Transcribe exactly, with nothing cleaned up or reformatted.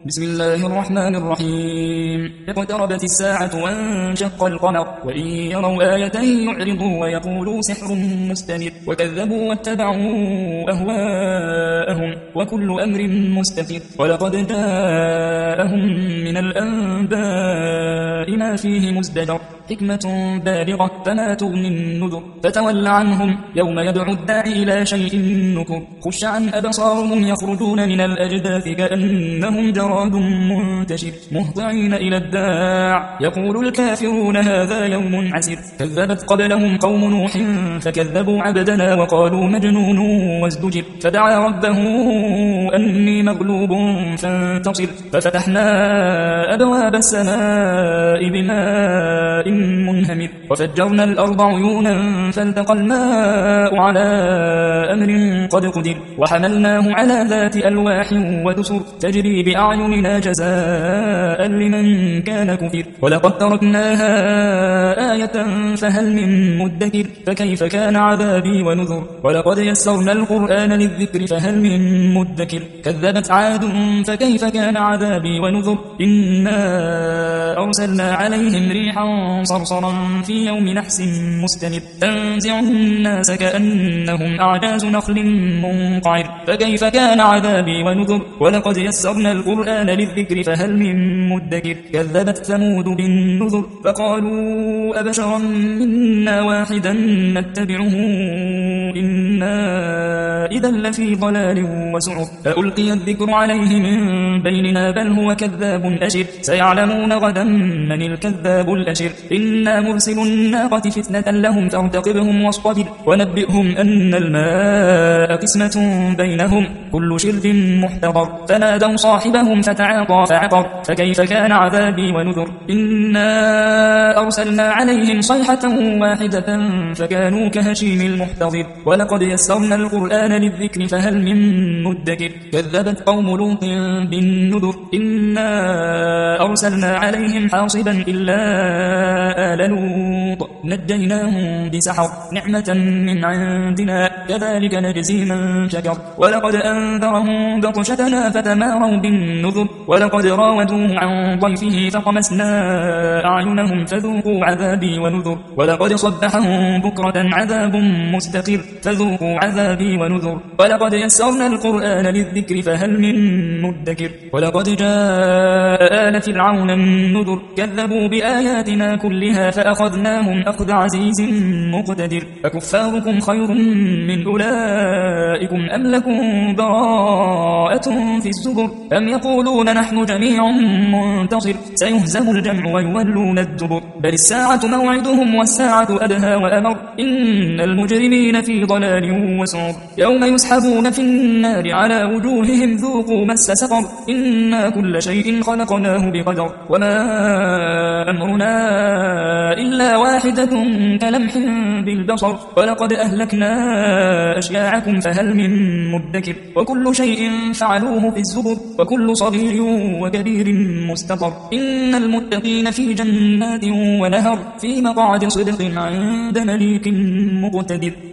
بسم الله الرحمن الرحيم. اقتربت الساعة وانشق القمر وإن يروا آية يعرضوا ويقولوا سحر مستمر وكذبوا واتبعوا أهواءهم وكل أمر مستقر ولقد جاءهم من الأنباء ما فيه مزدجر حكمة بالغة فما تغني النذر فتول عنهم يوم يدعو الداعي إلى شيء نكر خش عن أبصارهم يخرجون من الأجداث كأنهم جراد منتشر مهطعين إلى الداع يقول الكافرون هذا يوم عسر كذبت قبلهم قوم نوح فكذبوا عبدنا وقالوا مجنون وازدجر فدعا ربه أني مغلوب فانتصر ففتحنا أبواب السماء بماء منهمر وفجرنا الأرض عيونا فالتقى الماء على أمر قد قدر وحملناه على ذات ألواح ودسر تجري بأعيننا جزاء لمن كان كفر ولقد تركناها آية فهل من مدكر فكيف كان عذابي ونذر ولقد يسرنا القرآن للذكر فهل من مدكر كذبت عاد فكيف كان عذابي ونذر إنا أرسلنا عليهم ريحا صرصرا في يوم نحس مستمر تنزع الناس كأنهم أعجاز نخل منقعر فكيف كان عذابي ونذر ولقد يسرنا القرآن للذكر فهل من مدكر كذبت ثمود بالنذر فقالوا أبشرا منا واحدا نتبعه إنا إذا لفي ضلال وسعر فألقي الذكر عليه من بيننا بل هو كذاب أشر سيعلمون غدا من الكذاب الأشر إنا مرسل الناقة فتنة لهم فارتقبهم واصطبر ونبئهم أن الماء قسمة بينهم كل شرب محتضر فنادوا صاحبهم فتعاطى فعقر فكيف كان عذابي ونذر إنا أرسلنا عليهم صيحة واحدة فكانوا كهشيم المحتضر ولقد يسرنا القرآن للذكر فهل من مدكر كذبت قوم لوط بالنذر إنا أرسلنا عليهم حاصبا إلا آل لوط نجيناهم بسحر نعمة من عندنا كذلك نجزي من شكر ولقد أنذرهم بطشتنا فتماروا بالنذر ولقد راودوه عن ضيفه فطمسنا أعينهم فذوقوا عذابي ونذر ولقد صبحهم بكرة عذاب مستقر فذوقوا عذابي ونذر ولقد يسرنا القرآن للذكر فهل من مدكر ولقد جاء آل فرعون النذر كذبوا بآياتنا كلها فأخذناهم أخذ عزيز مقتدر فكفاركم خير من أولئكم أم لكم براءة في الزبر أم يقولون نحن جميع منتصر سيهزم الجمع ويولون الدبر بل الساعة موعدهم والساعة أدهى وأمر إن المجرمين في ضلال وسعر يوم يسحبون في النار على وجوههم ذوقوا مس سقر إنا كل شيء خلقناه بقدر وما أمرنا إلا واحدة كلمح بالبصر ولقد أهلكنا أشياعكم فهل من مدكر وكل شيء فعلوه في الزبر وكل صغير وكبير مستقر إن المتقين في جنات ونهر في مقعد صدق عند مليك مقتدر